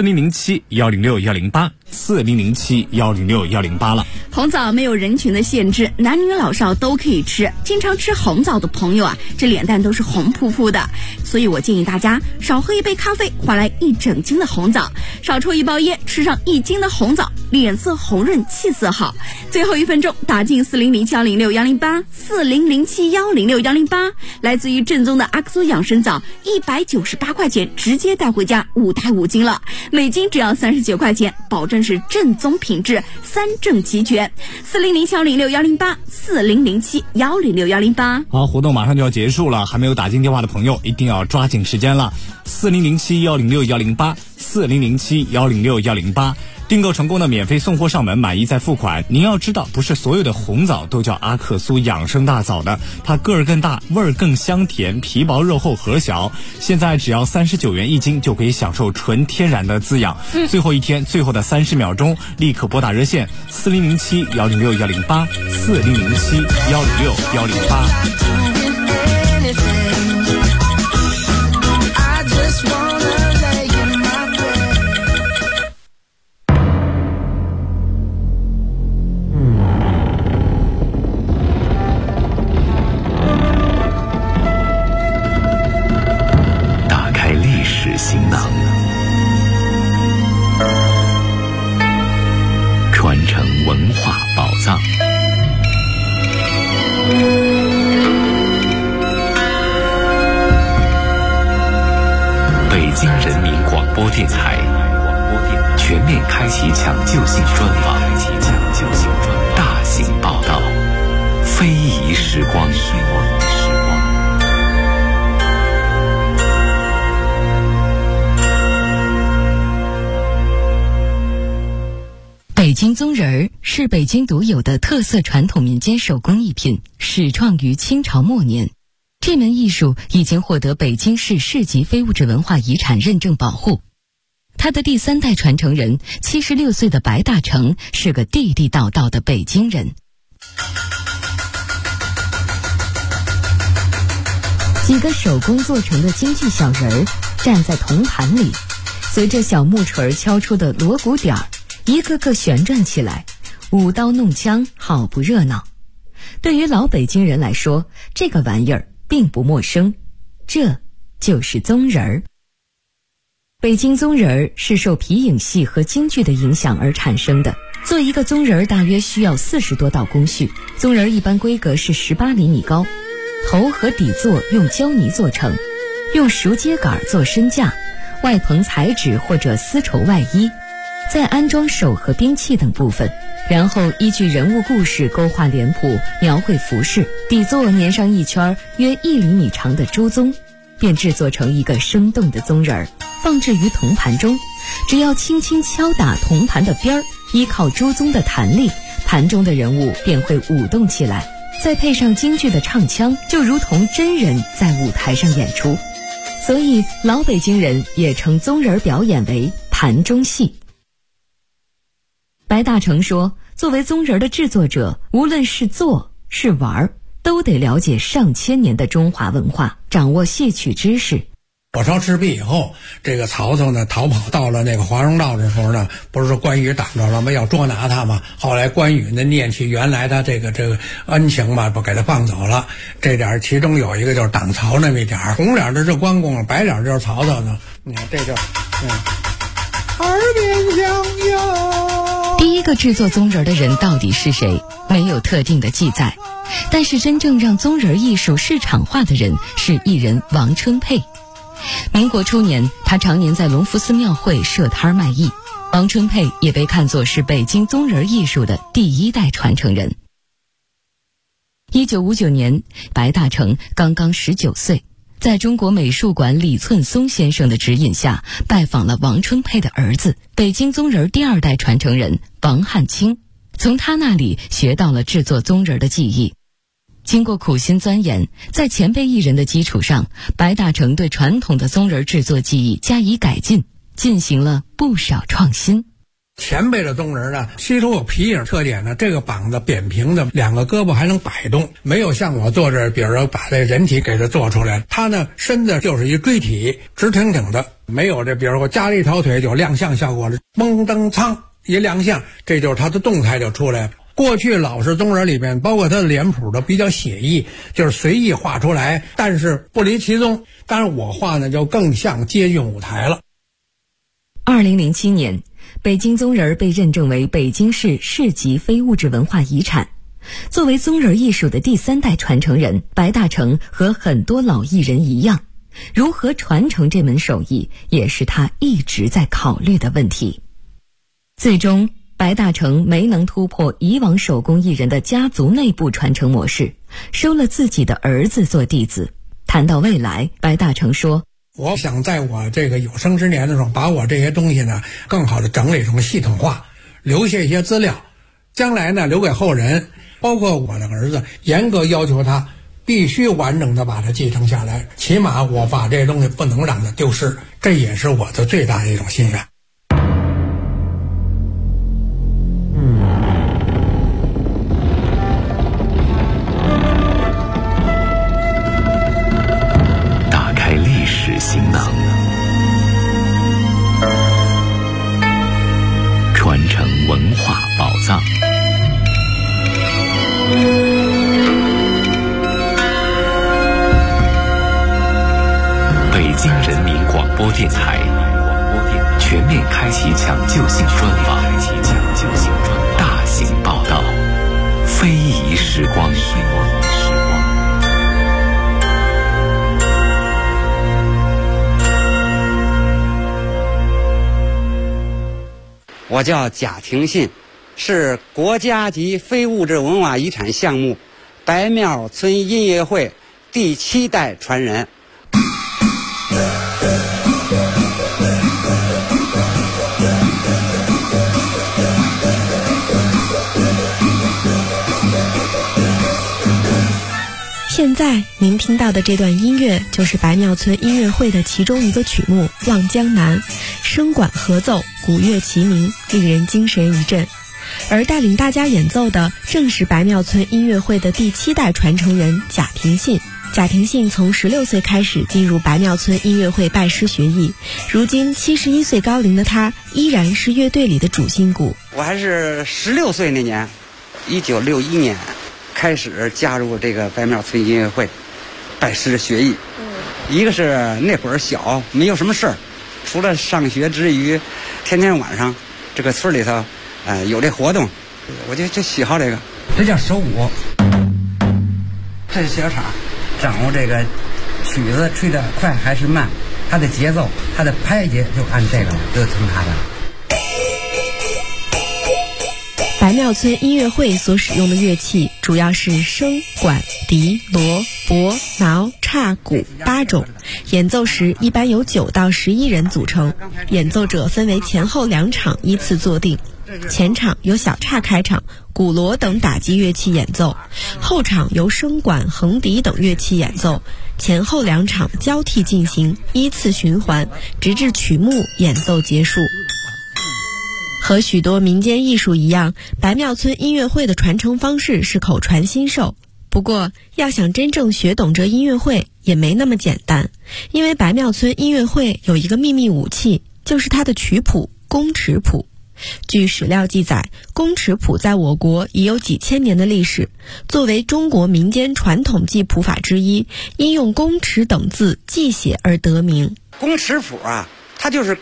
4007-106-108， 4007-106-108了。 红枣没有人群的限制，男女老少都可以吃。经常吃红枣的朋友这脸蛋都是红扑扑的，所以我建议大家少喝一杯咖啡换来1整斤的红枣，少抽一包烟吃上1斤的红枣，脸色红润，气色好。最后1分钟打进4007-106-108， 4007-106-108，来自于正宗的阿克苏养生枣198块钱，直接带回家5袋5斤了，每斤只要39块钱，保证是正宗品质，3证齐全。4007-106-108， 4007-106-108。 好，活动马上就要结束了，还没有打进电话的朋友一定要抓紧时间了。4007-106-108， 4007-106-108。订购成功的免费送货上门，满意再付款。您要知道，不是所有的红枣都叫阿克苏养生大枣的，它个儿更大，味儿更香甜，皮薄肉厚核小。现在只要39元1斤就可以享受纯天然的滋养。最后一天，最后的30秒钟，立刻拨打热线4007-106-108，4007-106-108。 北京人民广播电台全面开启抢救性专访，大型报道，非遗时光。 北京宗人儿是北京独有的特色传统民间手工艺品，始创于清朝末年。这门艺术已经获得北京市市级非物质文化遗产认证保护。他的第3代传承人76岁的白大成是个地地道道的北京人。几个手工做成的京剧小人儿站在铜盘里，随着小木锤敲出的锣鼓点儿，一个个旋转起来，舞刀弄枪，好不热闹。对于老北京人来说，这个玩意儿并不陌生，这就是宗人儿。北京宗人儿是受皮影戏和京剧的影响而产生的。做一个宗人儿大约需要40多道工序，宗人儿一般规格是18厘米高，头和底座用胶泥做成，用熟秸秆做身架，外棚彩纸或者丝绸外衣，再安装手和兵器等部分，然后依据人物故事勾画脸谱，描绘服饰，底座粘上一圈约1厘米长的猪鬃，便制作成一个生动的宗人儿，放置于铜盘中。只要轻轻敲打铜盘的边儿，依靠猪鬃的弹力，盘中的人物便会舞动起来，再配上京剧的唱腔，就如同真人在舞台上演出。所以老北京人也称宗人表演为盘中戏。白大成说，作为宗人的制作者，无论是做是玩，都得了解上千年的中华文化，掌握戏曲知识。 火烧赤壁以后，这个曹操呢逃跑到了那个华容道的时候呢，不是说关羽挡着了吗？要捉拿他嘛。后来关羽呢念起原来他这个恩情嘛，不给他放走了。这点其中有一个就是挡曹那么一点，红脸的是关公，白脸就是曹操呢。你看这就耳边响哟。 第一个制作宗人的人到底是谁？没有特定的记载。但是真正让宗人艺术市场化的人是艺人王春佩。民国初年，他常年在隆福寺庙会设摊卖艺。王春佩也被看作是北京宗人艺术的第1代传承人。1959年，白大成刚刚19岁，在中国美术馆李寸松先生的指引下，拜访了王春佩的儿子，北京宗人第2代传承人王汉卿，从他那里学到了制作宗人的技艺。经过苦心钻研，在前辈艺人的基础上，白大成对传统的宗人制作技艺加以改进，进行了不少创新。 前辈的宗人呢，其实有皮影特点呢，这个膀子扁平的，2个胳膊还能摆动，没有像我做这，比如说把这人体给它做出来，他呢身子就是一锥体，直挺挺的，没有这，比如说加了一条腿就亮相效果了，蒙登苍一亮相，这就是他的动态就出来了。过去老式宗人里面，包括他的脸谱都比较写意，就是随意画出来，但是不离其宗。当然我画呢就更像接近舞台了。 2007年，北京宗人被认证为北京市市级非物质文化遗产。作为宗人艺术的第3代传承人，白大成和很多老艺人一样，如何传承这门手艺，也是他一直在考虑的问题。最终白大成没能突破以往手工艺人的家族内部传承模式，收了自己的儿子做弟子。谈到未来，白大成说， 我想在我这个有生之年的时候，把我这些东西呢更好的整理成系统化，留下一些资料，将来呢留给后人，包括我的儿子，严格要求他必须完整的把它继承下来，起码我把这些东西不能让它丢失，这也是我的最大的一种心愿。 京人民广播电台全面开启抢救性专访，大型报道，非遗时光。 我叫贾廷信，是国家级非物质文化遗产项目白庙村音乐会第7代传人。 现在您听到的这段音乐就是白庙村音乐会的其中一个曲目《望江南》，声管合奏，鼓乐齐鸣，令人精神一振。而带领大家演奏的正是白庙村音乐会的第7代传承人贾廷信。贾廷信从16岁开始进入白庙村音乐会拜师学艺，如今71岁高龄的他依然是乐队里的主心骨。 我还是16岁那年，1961年开始加入这个白庙村音乐会，拜师学艺。一个是那会儿小，没有什么事儿，除了上学之余，天天晚上这个村里头，有这活动，我就喜好这个。这叫手鼓，这是小叉，掌握这个曲子吹得快还是慢，它的节奏，它的拍节就按这个得听它的。 白庙村音乐会所使用的乐器主要是笙、管、笛、锣、钹、挠、叉、鼓8种，演奏时一般由9到11人组成，演奏者分为前后2场依次坐定。前场由小叉开场，鼓锣等打击乐器演奏，后场由笙管、横笛等乐器演奏，前后2场交替进行，依次循环，直至曲目演奏结束。和许多民间艺术一样，白庙村音乐会的传承方式是口传心授。不过，要想真正学懂这音乐会也没那么简单，因为白庙村音乐会有一个秘密武器，就是它的曲谱宫尺谱。据史料记载，宫尺谱在我国已有几千年的历史，作为中国民间传统记谱法之一，因用宫尺等字记写而得名。 宫尺谱啊，它就是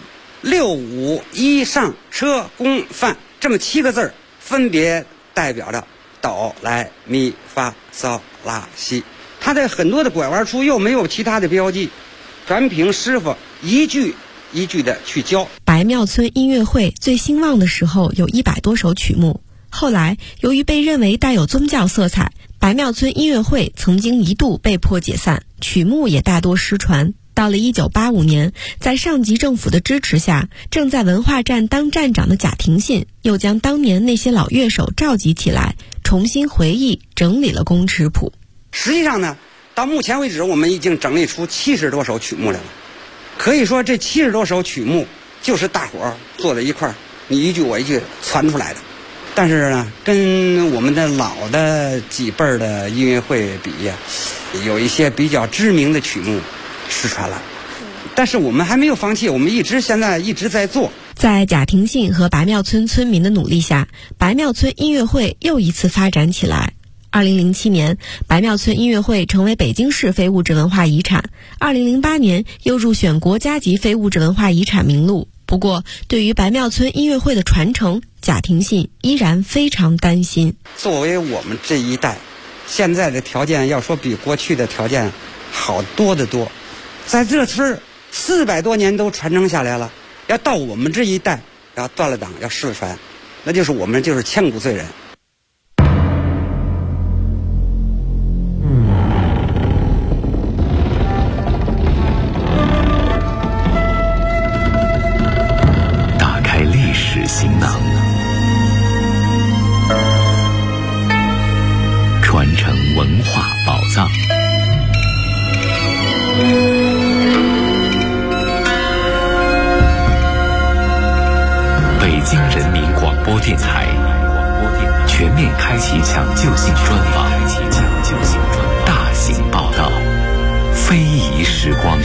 6、5、1上车宫范这么7个字儿，分别代表着哆来咪发嗦拉西。它的很多的拐弯处又没有其他的标记，全凭师傅一句一句的去教。 白庙村音乐会最兴旺的时候有100多首曲目，后来由于被认为带有宗教色彩，白庙村音乐会曾经一度被迫解散，曲目也大多失传。到了1985年，在上级政府的支持下，正在文化站当站长的贾廷信又将当年那些老乐手召集起来，重新回忆整理了宫尺谱。 实际上呢，到目前为止我们已经整理出70多首曲目来了。可以说这70多首曲目就是大伙儿坐在一块儿，你一句我一句传出来的。但是呢，跟我们的老的几辈儿的音乐会比呀，有一些比较知名的曲目失传了，但是我们还没有放弃，我们现在一直在做。 在贾廷信和白庙村村民的努力下，白庙村音乐会又一次发展起来。2007年，白庙村音乐会成为北京市非物质文化遗产，2008年又入选国家级非物质文化遗产名录。不过，对于白庙村音乐会的传承，贾廷信依然非常担心。 作为我们这一代，现在的条件要说比过去的条件好多得多。在这村400多年都传承下来了，要到我们这一代要断了档要失传，那就是我们就是千古罪人。 打开历史行囊，传承文化宝藏。北京人民广播电台全面开启抢救性专访，大型报道，非遗时光。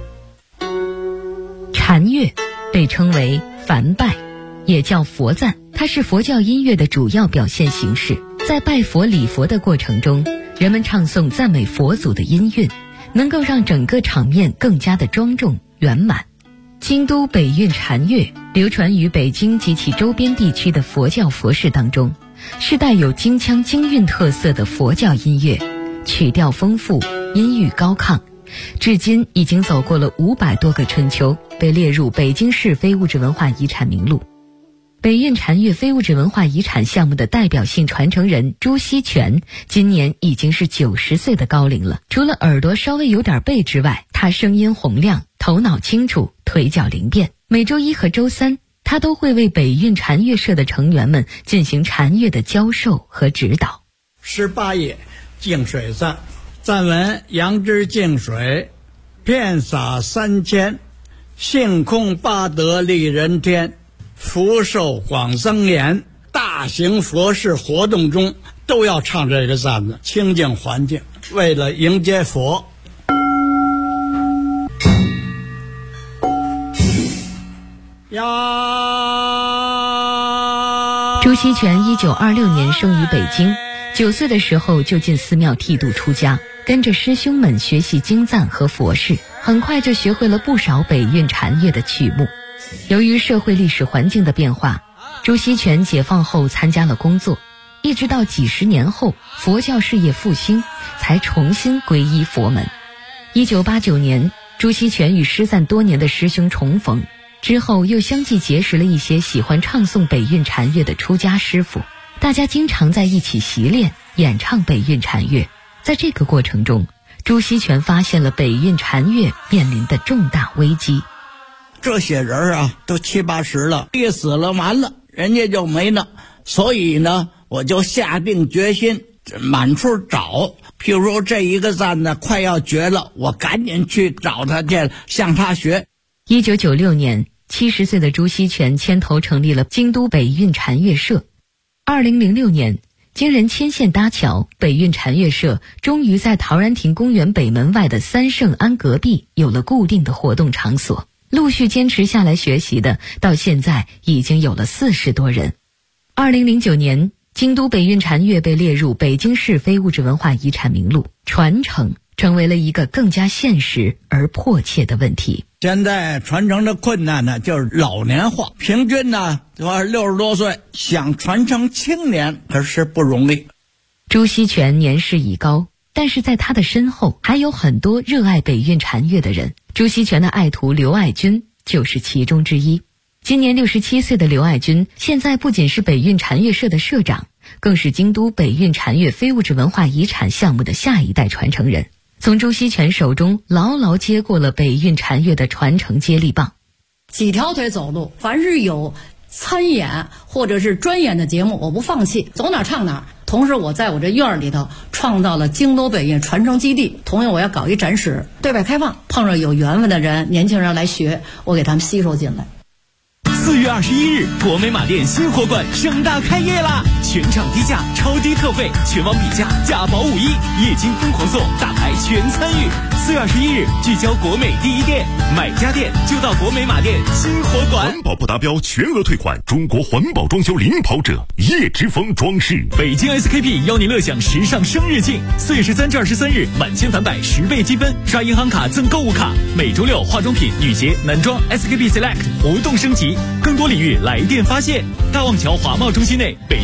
禅乐被称为梵拜，也叫佛赞， 它是佛教音乐的主要表现形式。在拜佛礼佛的过程中，人们唱诵赞美佛祖的音韵，能够让整个场面更加的庄重圆满。京都北韵禅乐流传于北京及其周边地区的佛教佛事当中，是带有京腔京韵特色的佛教音乐，曲调丰富，音域高亢，至今已经走过了500多个春秋，被列入北京市非物质文化遗产名录。北韵禅乐非物质文化遗产项目的代表性传承人朱锡全今年已经是90岁的高龄了。除了耳朵稍微有点背之外，他声音洪亮，头脑清楚，腿脚灵便。每周一和周三，他都会为北韵禅乐社的成员们进行禅乐的教授和指导。 18页净水赞，赞文：杨枝净水，遍洒3000，性空八德利人天，福寿广增延。大型佛事活动中都要唱这个赞子，清净环境，为了迎接佛。 朱锡全1926年生于北京，9岁的时候就进寺庙剃度出家，跟着师兄们学习经赞和佛事，很快就学会了不少北韵禅乐的曲目。由于社会历史环境的变化，朱锡全解放后参加了工作，一直到几十年后佛教事业复兴，才重新皈依佛门。1989年，朱锡全与失散多年的师兄重逢，之后又相继结识了一些喜欢唱诵北韵禅乐的出家师傅，大家经常在一起习练演唱北韵禅乐。在这个过程中，朱锡全发现了北韵禅乐面临的重大危机。 这些人啊，都70、80了，一死了完了，人家就没了。所以呢，我就下定决心满处找。譬如说这一个赞呢快要绝了，我赶紧去找他去，向他学。 1996年，70岁的朱锡全牵头成立了京都北韵禅乐社。2006年，经人牵线搭桥，北韵禅乐社终于在陶然亭公园北门外的三圣庵隔壁有了固定的活动场所。陆续坚持下来学习的，到现在已经有了40多人。2009年，京都北韵禅乐被列入北京市非物质文化遗产名录，传承成为了一个更加现实而迫切的问题。 现在传承的困难呢，就是老年化，平均呢60多岁，想传承青年可是不容易。 朱锡全年事已高，但是在他的身后还有很多热爱北韵禅乐的人。朱锡全的爱徒刘爱军就是其中之一。今年67岁的刘爱军，现在不仅是北韵禅乐社的社长，更是京都北韵禅乐非物质文化遗产项目的下一代传承人，从朱锡全手中牢牢接过了北韵禅乐的传承接力棒。 几条腿走路，凡是有参演或者是专演的节目，我不放弃，走哪唱哪。同时我在我这院里头创造了京都北韵传承基地，同样我要搞一展示，对外开放，碰上有缘分的人，年轻人来学，我给他们吸收进来。 4月21日，国美马店新货馆盛大开业啦！全场低价，超低特惠，全网比价，价保5亿，液晶疯狂送，大牌全参与。4月21日，聚焦国美第一店，买家电就到国美马店新货馆。 环保不达标，全额退款。中国环保装修领跑者，叶之峰装饰。 北京 SKP 邀您乐享时尚生日庆，4月13至23日，满千返百10倍积分，刷银行卡赠购物卡。每周6，化妆品、女鞋、男装 SKP Select 活动升级，更多礼遇来电发现。大望桥华贸中心内，北